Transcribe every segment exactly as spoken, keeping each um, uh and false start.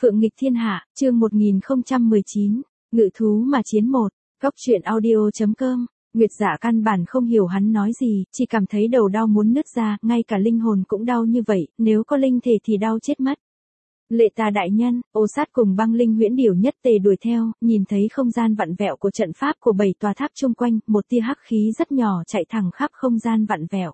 Phượng nghịch thiên hạ, chương một nghìn không trăm mười chín, ngự thú mà chiến một, góc truyện audio.com. Nguyệt Dạ căn bản không hiểu hắn nói gì, chỉ cảm thấy đầu đau muốn nứt ra, ngay cả linh hồn cũng đau như vậy, nếu có linh thể thì đau chết mất. Lệ Tà đại nhân, Ô Sát cùng Băng Linh Huyễn Điểu nhất tề đuổi theo, nhìn thấy không gian vặn vẹo của trận pháp của bảy tòa tháp chung quanh, một tia hắc khí rất nhỏ chạy thẳng khắp không gian vặn vẹo.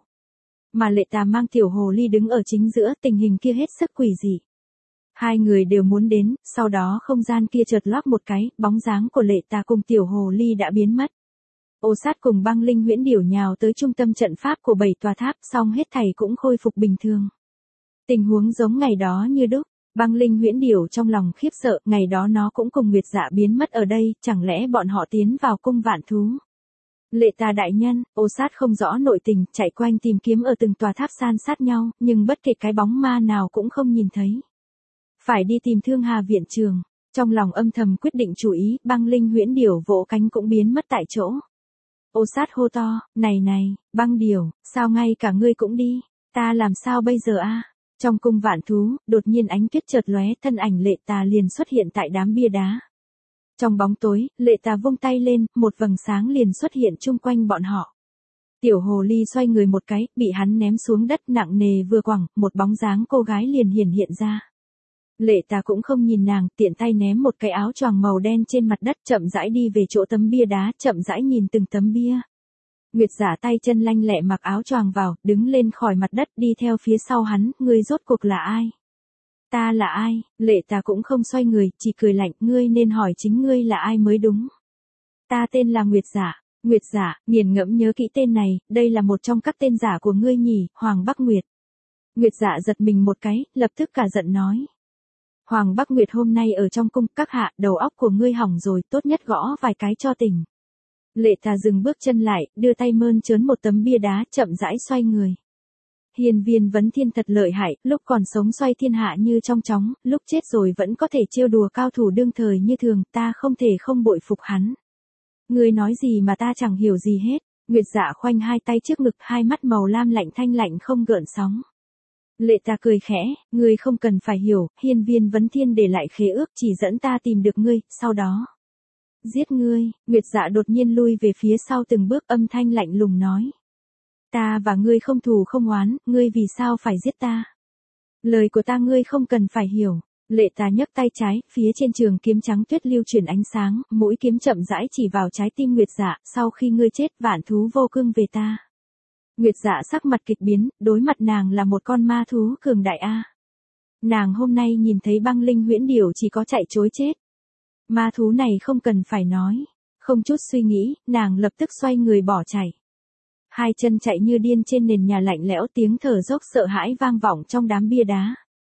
Mà Lệ Tà mang tiểu hồ ly đứng ở chính giữa, tình hình kia hết sức quỷ dị. Hai người đều muốn đến, sau đó không gian kia chợt lóp một cái, bóng dáng của Lệ Tà cùng tiểu hồ ly đã biến mất. Ô Sát cùng Băng Linh Huyễn Điểu nhào tới trung tâm trận pháp của bảy tòa tháp, xong hết thảy cũng khôi phục bình thường. Tình huống giống ngày đó như đúc. Băng Linh Huyễn Điểu trong lòng khiếp sợ, ngày đó nó cũng cùng Nguyệt Dạ biến mất ở đây, chẳng lẽ bọn họ tiến vào cung vạn thú. Lệ Tà đại nhân, Ô Sát không rõ nội tình, chạy quanh tìm kiếm ở từng tòa tháp san sát nhau, nhưng bất kể cái bóng ma nào cũng không nhìn thấy. Phải đi tìm Thương Hà viện trường, trong lòng âm thầm quyết định chủ ý, Băng Linh Huyễn Điểu vỗ cánh cũng biến mất tại chỗ. Ô Sát hô to, này này, Băng Điểu, sao ngay cả ngươi cũng đi, ta làm sao bây giờ a? Trong cung vạn thú, đột nhiên ánh tuyết chợt lóe, thân ảnh Lệ Tà liền xuất hiện tại đám bia đá. Trong bóng tối, Lệ Tà vung tay lên, một vầng sáng liền xuất hiện chung quanh bọn họ. Tiểu hồ ly xoay người một cái, bị hắn ném xuống đất nặng nề vừa quẳng, một bóng dáng cô gái liền hiển hiện ra. Lệ Tà cũng không nhìn nàng, tiện tay ném một cái áo choàng màu đen trên mặt đất, chậm rãi đi về chỗ tấm bia đá, chậm rãi nhìn từng tấm bia. Nguyệt Dạ tay chân lanh lẹ mặc áo choàng vào, đứng lên khỏi mặt đất đi theo phía sau hắn, ngươi rốt cuộc là ai? Ta là ai? Lệ Tà cũng không xoay người, chỉ cười lạnh, ngươi nên hỏi chính ngươi là ai mới đúng. Ta tên là Nguyệt Dạ. Nguyệt Dạ, nghiền ngẫm nhớ kỹ tên này, đây là một trong các tên giả của ngươi nhỉ, Hoàng Bắc Nguyệt. Nguyệt Dạ giật mình một cái, lập tức cả giận nói. Hoàng Bắc Nguyệt hôm nay ở trong cung, các hạ, đầu óc của ngươi hỏng rồi, tốt nhất gõ vài cái cho tỉnh. Lệ Tà dừng bước chân lại, đưa tay mơn trớn một tấm bia đá, chậm rãi xoay người. Hiên Viên Vấn Thiên thật lợi hại, lúc còn sống xoay thiên hạ như trong chóng, lúc chết rồi vẫn có thể trêu đùa cao thủ đương thời như thường, ta không thể không bội phục hắn. Ngươi nói gì mà ta chẳng hiểu gì hết. Nguyệt Dạ khoanh hai tay trước ngực, hai mắt màu lam lạnh thanh lạnh không gợn sóng. Lệ Tà cười khẽ, ngươi không cần phải hiểu, Hiên Viên Vấn Thiên để lại khế ước chỉ dẫn ta tìm được ngươi, sau đó giết ngươi. Nguyệt Dạ đột nhiên lui về phía sau từng bước, âm thanh lạnh lùng nói. Ta và ngươi không thù không oán, ngươi vì sao phải giết ta? Lời của ta ngươi không cần phải hiểu. Lệ Tà nhấc tay trái, phía trên trường kiếm trắng tuyết lưu chuyển ánh sáng, mũi kiếm chậm rãi chỉ vào trái tim Nguyệt Dạ, sau khi ngươi chết vạn thú vô cương về ta. Nguyệt Dạ sắc mặt kịch biến, đối mặt nàng là một con ma thú cường đại a. Nàng hôm nay nhìn thấy Băng Linh Huyễn Điểu chỉ có chạy trối chết. Ma thú này không cần phải nói. Không chút suy nghĩ, nàng lập tức xoay người bỏ chạy. Hai chân chạy như điên trên nền nhà lạnh lẽo, tiếng thở dốc sợ hãi vang vọng trong đám bia đá.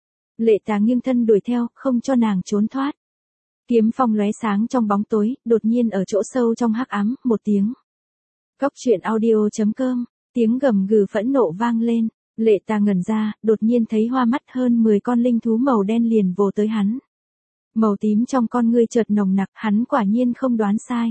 Lệ Tà nghiêng thân đuổi theo, không cho nàng trốn thoát. Kiếm phong lóe sáng trong bóng tối, đột nhiên ở chỗ sâu trong hắc ám, một tiếng. Góc truyện audio.com, tiếng gầm gừ phẫn nộ vang lên. Lệ Tà ngẩn ra, đột nhiên thấy hoa mắt, hơn mười con linh thú màu đen liền vồ tới hắn. Màu tím trong con ngươi chợt nồng nặc, hắn quả nhiên không đoán sai.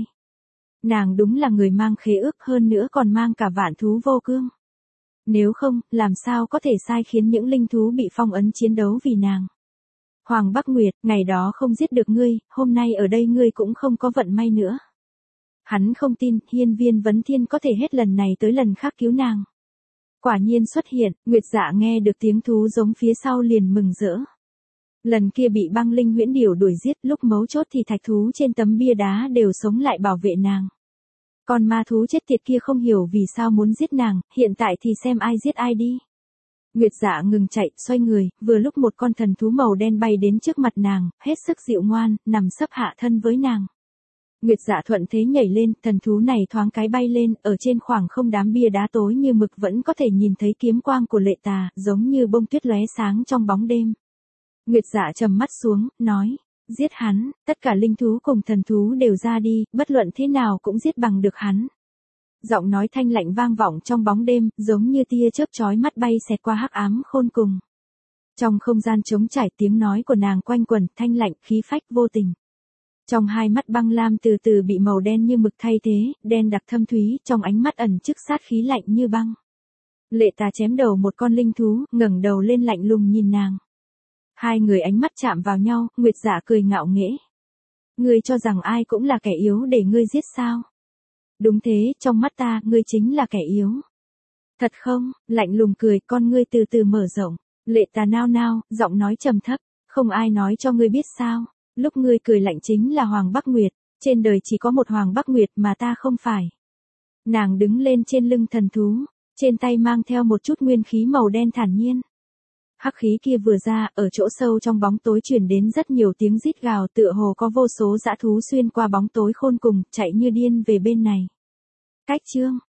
Nàng đúng là người mang khế ước, hơn nữa còn mang cả vạn thú vô cương. Nếu không, làm sao có thể sai khiến những linh thú bị phong ấn chiến đấu vì nàng. Hoàng Bắc Nguyệt, ngày đó không giết được ngươi, hôm nay ở đây ngươi cũng không có vận may nữa. Hắn không tin, Hiên Viên Vấn Thiên có thể hết lần này tới lần khác cứu nàng. Quả nhiên xuất hiện, Nguyệt Dạ nghe được tiếng thú giống phía sau liền mừng rỡ. Lần kia bị Băng Linh Huyễn Điểu đuổi giết, lúc mấu chốt thì thạch thú trên tấm bia đá đều sống lại bảo vệ nàng. Còn ma thú chết tiệt kia không hiểu vì sao muốn giết nàng, hiện tại thì xem ai giết ai đi. Nguyệt Dạ ngừng chạy, xoay người, vừa lúc một con thần thú màu đen bay đến trước mặt nàng, hết sức dịu ngoan, nằm sấp hạ thân với nàng. Nguyệt Dạ thuận thế nhảy lên, thần thú này thoáng cái bay lên, ở trên khoảng không đám bia đá tối như mực vẫn có thể nhìn thấy kiếm quang của Lệ Tà, giống như bông tuyết lóe sáng trong bóng đêm. Nguyệt Dạ trầm mắt xuống, nói, giết hắn, tất cả linh thú cùng thần thú đều ra đi, bất luận thế nào cũng giết bằng được hắn. Giọng nói thanh lạnh vang vọng trong bóng đêm, giống như tia chớp chói mắt bay xẹt qua hắc ám khôn cùng. Trong không gian trống trải, tiếng nói của nàng quanh quẩn, thanh lạnh, khí phách vô tình. Trong hai mắt băng lam từ từ bị màu đen như mực thay thế, đen đặc thâm thúy, trong ánh mắt ẩn chứa sát khí lạnh như băng. Lệ Tà chém đầu một con linh thú, ngẩng đầu lên lạnh lùng nhìn nàng. Hai người ánh mắt chạm vào nhau, Nguyệt Dạ cười ngạo nghễ. Ngươi cho rằng ai cũng là kẻ yếu để ngươi giết sao? Đúng thế, trong mắt ta, ngươi chính là kẻ yếu. Thật không? Lạnh lùng cười, con ngươi từ từ mở rộng. Lệ Tà nao nao, giọng nói trầm thấp. Không ai nói cho ngươi biết sao? Lúc ngươi cười lạnh chính là Hoàng Bắc Nguyệt. Trên đời chỉ có một Hoàng Bắc Nguyệt mà ta không phải. Nàng đứng lên trên lưng thần thú. Trên tay mang theo một chút nguyên khí màu đen thản nhiên. Hắc khí kia vừa ra, ở chỗ sâu trong bóng tối truyền đến rất nhiều tiếng rít gào, tựa hồ có vô số dã thú xuyên qua bóng tối khôn cùng, chạy như điên về bên này. Cách chương